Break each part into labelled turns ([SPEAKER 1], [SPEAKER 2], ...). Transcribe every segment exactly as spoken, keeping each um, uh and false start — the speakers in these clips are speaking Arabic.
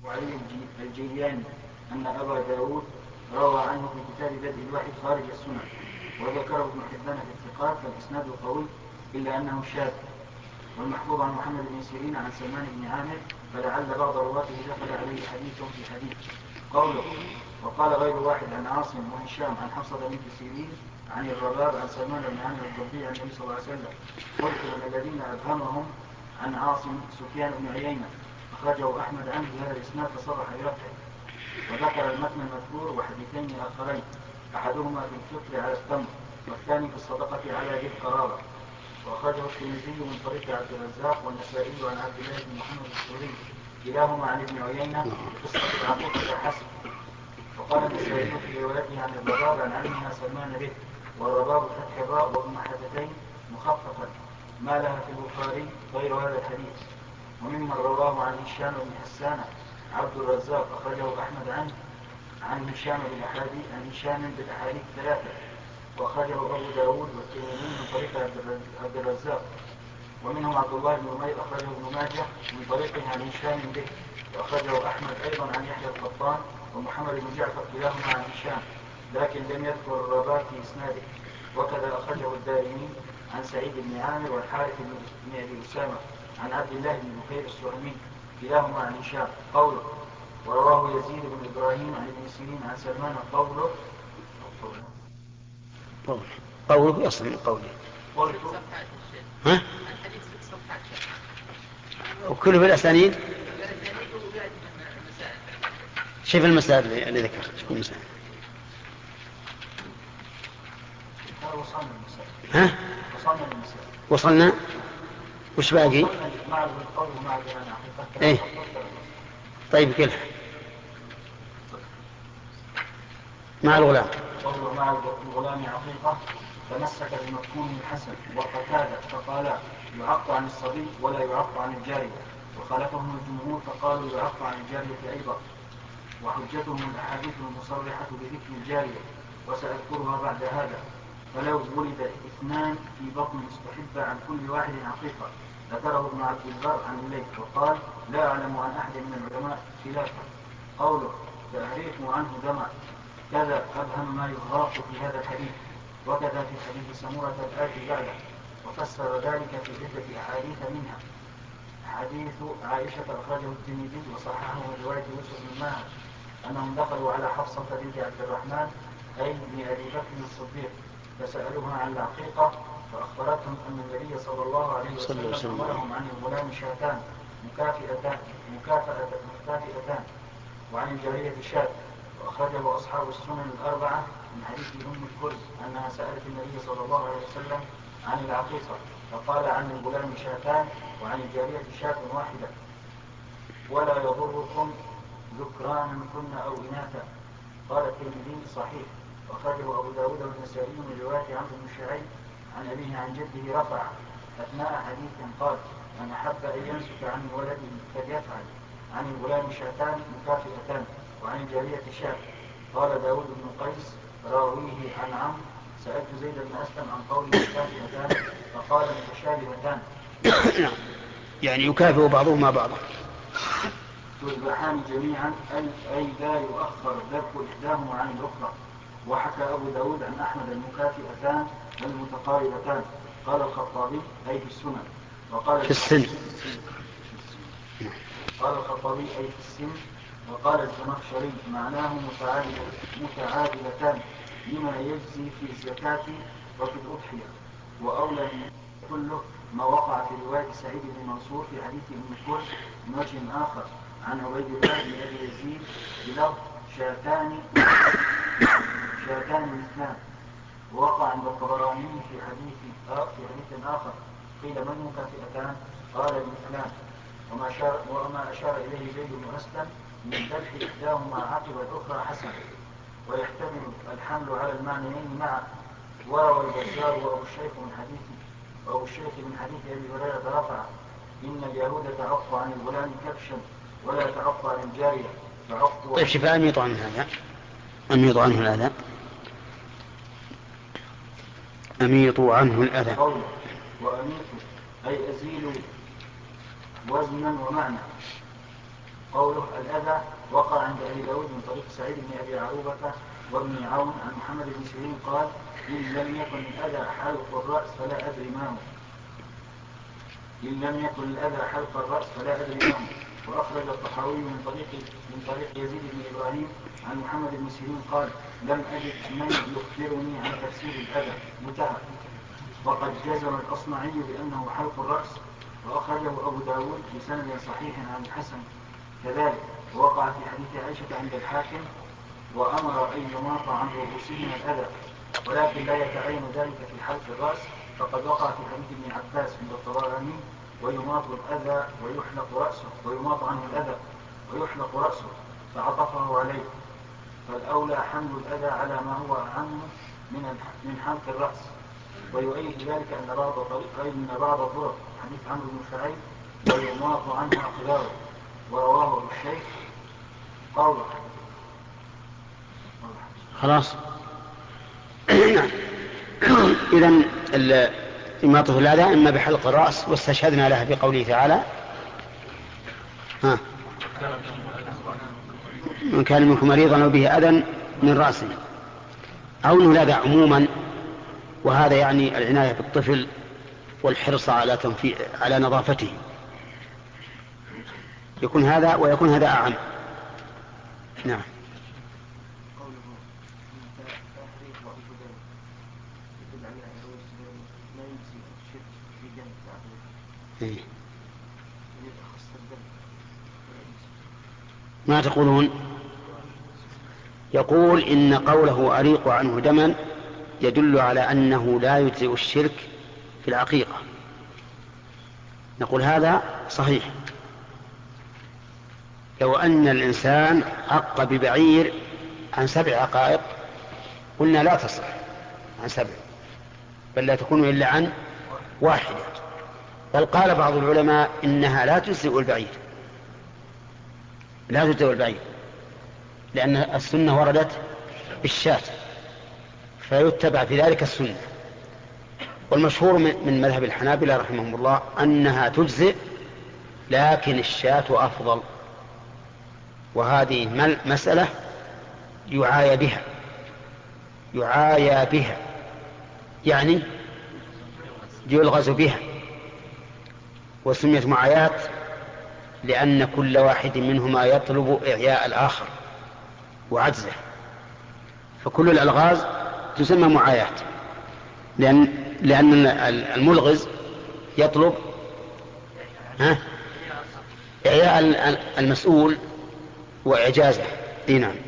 [SPEAKER 1] وعلي الجيلاني أن أبا داود روى عنه في كتاب بدء الوحي خارج السنن، وذكره ابن حبان في الثقات فالإسناد قوي إلا أنه شاذ. والمحفوظ عن محمد بن سيرين عن سلمان بن عامر فلعل بعض رواته دخل عليه حديث في حديث. قوله وقال غير واحد عن عاصم وهشام عن حفصة بنت سيرين عن الرباب عن سلمان بن عامر الضبي عن النبي صلى الله عليه وسلم. قلت من الذين أبهمهم عن عاصم سفيان بن عيينة أخرجه أحمد عنه بهذا الإسناد فصرح برفعه، وذكر المتن المذكور وحديثين آخرين أحدهما في الفطر على التمر والثاني في الصدقة على ذي القرابة. وأخرجه الترمذي من طريق عبد الرزاق والنسائي عن عبد الله بن محمد السوري كلاهما عن ابن عيينة بقصة العقوقة حسن. وقال النسائي في روايته عن الرباب عن عمها سلمان به، والرباب فتح الراء وبمحدتين مخففا ما لها في البخاري غير هذا الحديث. وممن رواه عن هشام بن حسان عبد الرزاق أخرجه أحمد عنه عن هشام بالأحاديث عن هشام بالأحاديث ثلاثة، وأخرجه أبو داود والترمذي من طريق عبد الرزاق. ومنهم عبد الله بن عمير أخرجه ابن ماجه من طريقه عن هشام به، وأخرجه أحمد أيضا عن يحيى القطان ومحمد بن جعفر كلاهما عن هشام، لكن لم يذكر الرباب في إسناده. وكذا أخرجه الدارمي عن سعيد بن عامر والحارث بن أبي أسامة عن عبد الله بن بكير السهمي كلاهما عن هشام. قوله ورواه يزيد بن إبراهيم عن ابن سيرين عن سلمان قوله
[SPEAKER 2] قوله قوله يصل من قوله ها؟ وكله بالأسانيد. شوف المسائل اللي ذكر شوف المسائل. ها؟ وصلنا وش باقي؟ ايه طيب كله مع الغلام.
[SPEAKER 1] قوله مع الغلام عقيقة تمسك بمفهوم الحسن وقتادة فقال يعق عن الصبي ولا يعق عن الجارية، وخالفهم الجمهور فقالوا يعق عن الجارية أيضا. وحجتهم الأحاديث المصرحة بذكر الجارية وسأذكرها بعد هذا. فلو ولد اثنان في بطن مستحب عن كل واحد عقيقة ذكره ابن عبد البر عن الليث وقال لا أعلم عن أحد من العلماء خلافه. قوله تعريف عنه دمع كذا أبهم ما يغاق في هذا الحديث، وكذا في حديث سمورة الآتي بعده، وفسر ذلك في عدة أحاديث منها حديث عائشة أخرجه الترمذي وصححه من رواية يوسف بن ماهر أنهم دخلوا على حفصة بنت عبد الرحمن أي بن أبي بكر الصديق فسألوها عن العقيقة فأخبرتهم أن النبي صلى الله عليه وسلم أمرهم عن الغلام شاتان مكافئتان مكافئتان وعن الجارية شاة. وأخرجه أصحاب السنن الأربعة من حديث أم الكرز أنها سألت النبي صلى الله عليه وسلم عن العقيقة فقال عن الغلام شاتان وعن الجارية شاة واحدة ولا يضركم ذكرانا كن أو إناثا. قال الترمذي صحيح. وأخرجه أبو داود والنسائي من رواية عمرو بن شعيب عن أبيه عن جده رفع أثناء حديث قال من أحب أن يمسك عن ولده فليفعل عن الغلام شاتان مكافئتان وعن الجارية شاة. قال داود بن قيس راويه عن عمرو سألت زيد بن أسلم عن قوله مكافئتان فقال متشابهتان
[SPEAKER 2] يعني يكافئ بعضهما بعضا.
[SPEAKER 1] تذبحان جميعا أي لا يؤخر ذبح إحداهما عن الأخرى. وحكى أبو داود عن أحمد المكافئتان المتقاربتان. قال الخطابي أي في السنن وقال
[SPEAKER 2] في السن
[SPEAKER 1] قال الخطابي أي في السن. وقال الزمخشري معناه متعادلتان لما يجزي في الزكاة وفي الأضحية. وأولى كله ما وقع في رواية سعيد بن منصور في حديث ابن كرز من وجه آخر عن عبيد الله بن أبي يزيد بلفظ شاتان شاتان مثلان. ووقع عند الطبراني في حديث في حديث آخر قيل ما المكافئتان قال المثلان. وما أشار, وما أشار إليه زيد بن أسلم من ذبح إحداهما عقب الأخرى حسن ويحتمل الحمل على المعنيين معا. وروى البزار وأبو الشيخ من حديث وأبو الشيخ من حديث أبي هريرة رفع إن اليهود تعق عن الغلام كبشا ولا تعق عن الجارية تعق.
[SPEAKER 2] طيب شفاء أميط عنه هذا أميط عنه الأذى أميط عنه الأذى.
[SPEAKER 1] وأميط أي أزيل وزنا ومعنى. قوله الأذى وقع عند أبي داود من طريق سعيد بن أبي عروبة وابن عون عن محمد بن سيرين قال إن لم يكن الأذى حلق الرأس فلا أدري ما هو إن لم يكن الأذى حلق الرأس فلا أدري ما هو. وأخرج الطحاوي من طريق من طريق يزيد بن إبراهيم عن محمد بن سيرين قال لم أجد من يخبرني عن تفسير الأذى انتهى. وقد جزم الأصمعي بأنه حلق الرأس. وأخرجه أبو داود بسند صحيح عن الحسن كذلك. ووقع في حديث عائشة عند الحاكم وأمر أن يماط عن رؤوسهم الأذى، ولكن لا يتعين ذلك في حلق الرأس، فقد وقع في حديث ابن عباس عند الطبراني ويماط الأذى ويحلق رأسه ويماط عنه الأذى ويحلق رأسه فعطفه عليه. فالأولى حمل الأذى على ما هو أعم من من حلق الرأس. ويؤيد ذلك أن بعض طريق أن بعض الطرق حديث عمرو بن شعيب ويماط عنه أقداره ورواه الشيخ قوله.
[SPEAKER 2] خلاص. إذن إماطة الأذى إما بحلق الرأس، واستشهدنا لها بقوله تعالى ها من كان منكم مريضا أو به أذى من رأسه، أو أنه الأذى عموما، وهذا يعني العناية بالطفل والحرص على تنفيذ على نظافته، يكون هذا ويكون هذا أعم. نعم. ما تقولون؟ يقول إن قوله أريق عنه دما يدل على أنه لا يجزئ الشرك في العقيقة. نقول هذا صحيح. لو أن الإنسان عق ببعير عن سبع عقائق قلنا لا تصح عن سبع، بل لا تكون إلا عن واحدة. بل قال بعض العلماء إنها لا تجزئ البعير، لا تجزئ البعير، لأن السنة وردت بالشاة، فيتبع في ذلك السنة. والمشهور من مذهب الحنابلة رحمهم الله أنها تجزئ، لكن الشاة أفضل. وهذه مسألة يعايى بها يعايى بها يعني يلغز بها. وسميت معايات لأن كل واحد منهما يطلب إعياء الآخر وعجزه، فكل الألغاز تسمى معايات، لأن لأن الملغز يطلب ها إعياء المسؤول وإعجازه. إيه نعم.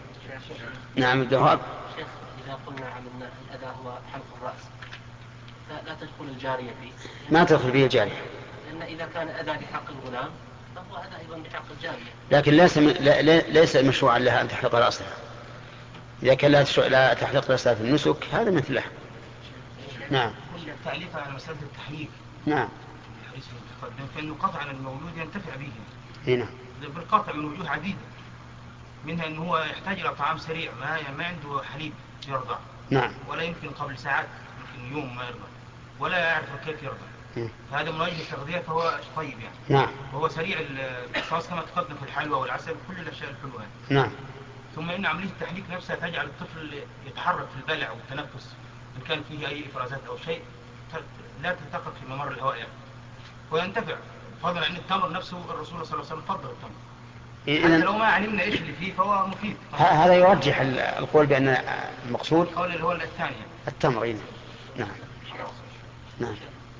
[SPEAKER 2] نعم الجواب.
[SPEAKER 3] شيخ إذا قلنا عن الأذى هو حلق الرأس لا تدخل الجارية فيه؟
[SPEAKER 2] ما تدخل فيه الجارية،
[SPEAKER 3] لأن إذا كان أذى بحق الغلام فهو أذى أيضا بحق الجارية.
[SPEAKER 2] لكن ليس ليس مشروعا لها أن تحلق رأسها. إذا كان لا تحلق رأسها في النسك هذا مثله. نعم.
[SPEAKER 4] تعليقا على مسألة التحليق.
[SPEAKER 2] نعم.
[SPEAKER 4] الحديث المتقدم فإنه قطع عن المولود ينتفع به.
[SPEAKER 2] هنا.
[SPEAKER 4] بالقطع من وجوه عديدة، منها أنه هو يحتاج إلى طعام سريع، ما ما عنده حليب يرضع.
[SPEAKER 2] نعم.
[SPEAKER 4] ولا يمكن قبل ساعات، يمكن يوم ما يرضع، ولا يعرف كيف يرضع. فهذا من وجه التغذية فهو طيب يعني.
[SPEAKER 2] نعم.
[SPEAKER 4] وهو سريع الامتصاص كما تقدم في الحلوى والعسل كل الأشياء الحلوة.
[SPEAKER 2] نعم.
[SPEAKER 4] ثم إن عملية التحليق نفسها تجعل الطفل يتحرك في البلع والتنفس، إن كان فيه أي إفرازات أو شيء لا تلتقط في ممر الهواء يعني. وينتفع فضلا عن التمر نفسه. الرسول صلى الله عليه وسلم فضل التمر، حتى لو ما علمنا إيش اللي فيه فهو مفيد.
[SPEAKER 2] هذا يرجح القول بأن المقصود
[SPEAKER 4] القول اللي هو الثاني
[SPEAKER 2] التمر. نعم. نعم.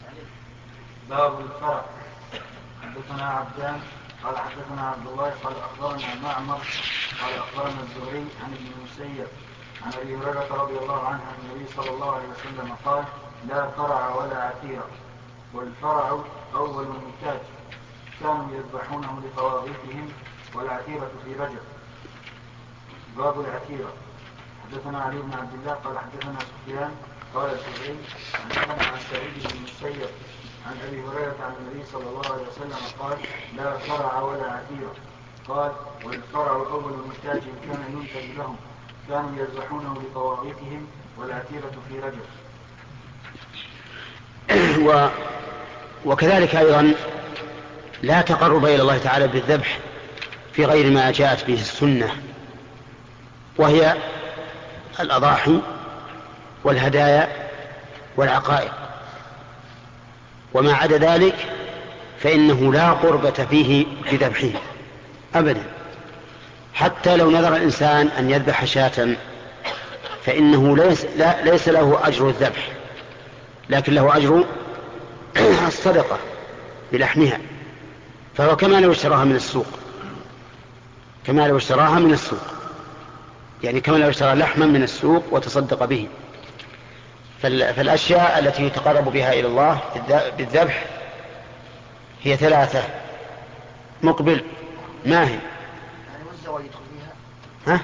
[SPEAKER 1] باب الفرع. حدثنا عبدان قال حدثنا عبد الله قال أخبرنا معمر قال أخبرنا الزهري عن ابن المسيب عن أبي هريرة رضي الله عنه عن النبي صلى الله عليه وسلم قال لا فرع ولا عتيرة، والفرع أول النتاج كانوا يذبحونه لطواغيتهم، والعتيرة في رجب. باب العتيرة. حدثنا علي بن عبد الله قال حدثنا سفيان قال الزهري عن سعيد بن المسيب عن أبي هريرة عن النبي صلى الله عليه وسلم قال لا فرع ولا عتيرة. قال والفرع أول منتاج كان ينتج لهم كانوا يذبحونه لطواغيتهم، والعتيرة في رجب.
[SPEAKER 2] و... وكذلك أيضا لا تقرب إلى الله تعالى بالذبح في غير ما جاءت به السنة، وهي الأضاحي والهدايا والعقائق، وما عدا ذلك فإنه لا قربة فيه بذبحه أبدا. حتى لو نذر الإنسان أن يذبح شاة فإنه ليس, لا ليس له أجر الذبح، لكن له أجر الصدقة بلحمها، فهو كما لو اشتراها من السوق، كما لو اشتراها من السوق، يعني كما لو اشترى لحما من السوق وتصدق به. فالأشياء التي يتقرب بها إلى الله بالذبح هي ثلاثة. مقبل ما هي؟ ها؟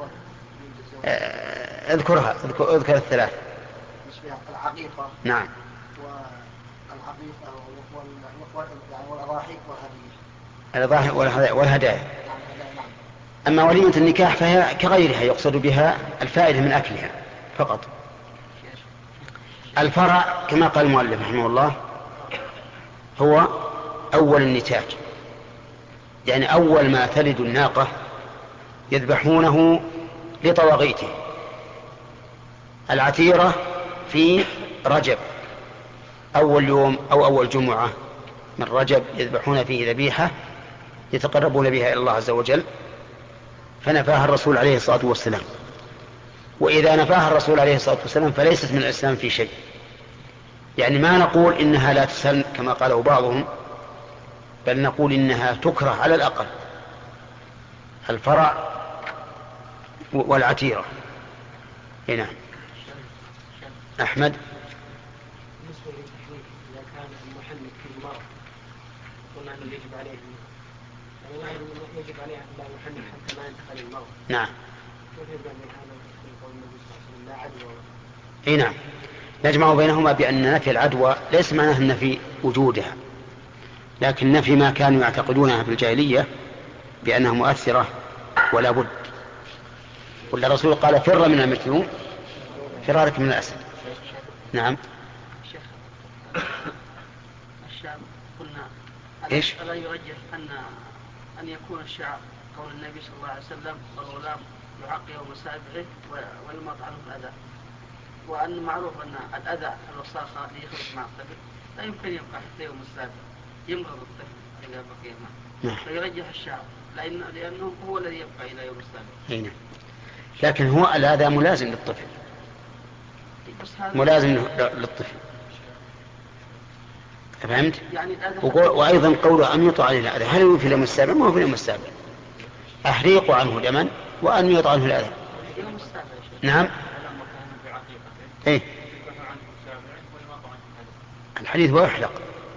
[SPEAKER 2] اذكرها، اذكر, اذكر الثلاث.
[SPEAKER 5] العقيقة.
[SPEAKER 2] نعم.
[SPEAKER 5] والعقيقة والأضاحي والهدايا.
[SPEAKER 2] الأضاحي والهدايا. أما وليمة النكاح فهي كغيرها يقصد بها الفائدة من أكلها فقط. الفرع كما قال المؤلف رحمه الله هو أول النتاج، يعني أول ما تلد الناقة يذبحونه لطواغيته. العتيرة في رجب أول يوم أو أول جمعة من رجب يذبحون فيه ذبيحة يتقربون بها إلى الله عز وجل، فنفاها الرسول عليه الصلاة والسلام. وإذا نفاها الرسول عليه الصلاة والسلام فليست من الإسلام في شيء، يعني ما نقول إنها لا تسن كما قاله بعضهم، بل نقول إنها تكره على الأقل. الفرع والعتيرة. هنا أحمد.
[SPEAKER 3] بالنسبة للتحريم إذا كان المحنك في المرض قلنا أنه يجب عليه يعني واحد أنه يجب عليه أن لا يحنك حتى ما ينتقل المرض.
[SPEAKER 2] نعم.
[SPEAKER 3] كيف يجب أن هذا قول النبي صلى الله عليه وسلم لا عدوى؟
[SPEAKER 2] أي نعم، نجمع بينهما بأن نفي العدوى ليس معناه النفي وجودها، لكن نفي ما كانوا يعتقدونها في الجاهلية بأنها مؤثرة ولا بد. والرسول قال فر من المجنون فرارك من الأسد. نعم.
[SPEAKER 3] شيخ الشعب قلنا
[SPEAKER 2] إيش؟
[SPEAKER 3] ألا يرجح أن أن يكون الشعب قول النبي صلى الله عليه وسلم والغلام يعق يوم سابعه ويمط عنه الأذى، وأن معروف أن الأذى الوساخة اللي يخرج مع الطفل لا يمكن يبقى حتى يوم السابع، يمرض الطفل إذا بقي معه. فيرجح الشعب لأن لأنه هو الذي يبقى إلى يوم السابع.
[SPEAKER 2] هنا. لكن هو الأذى ملازم للطفل، ملازم للطفل، فهمت؟ يعني وأيضا قوله أن يطع عليه الأذى، هل هو في اليوم السابع؟ ما هو في اليوم السابع. أحريق عنه دما وأن يطع عنه الأذى. نعم. إيه؟ الحديث ويحلق،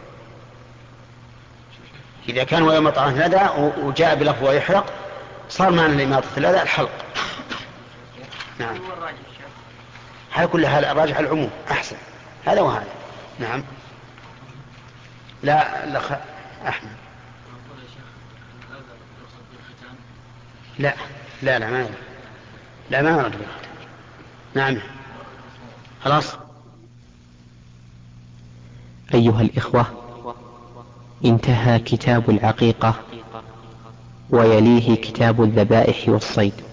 [SPEAKER 2] إذا كان ويمط عنه الأذى وجاء بلفظ ويحلق صار معنى لإماطة الأذى الحلق. نعم. على كل حال الراجح العموم أحسن، هذا وهذا. نعم. لا لا خ... أحمد. لا لا لا ما يرد. لا ما يرد بالختان. نعم. خلاص.
[SPEAKER 6] أيها الإخوة، انتهى كتاب العقيقة ويليه كتاب الذبائح والصيد.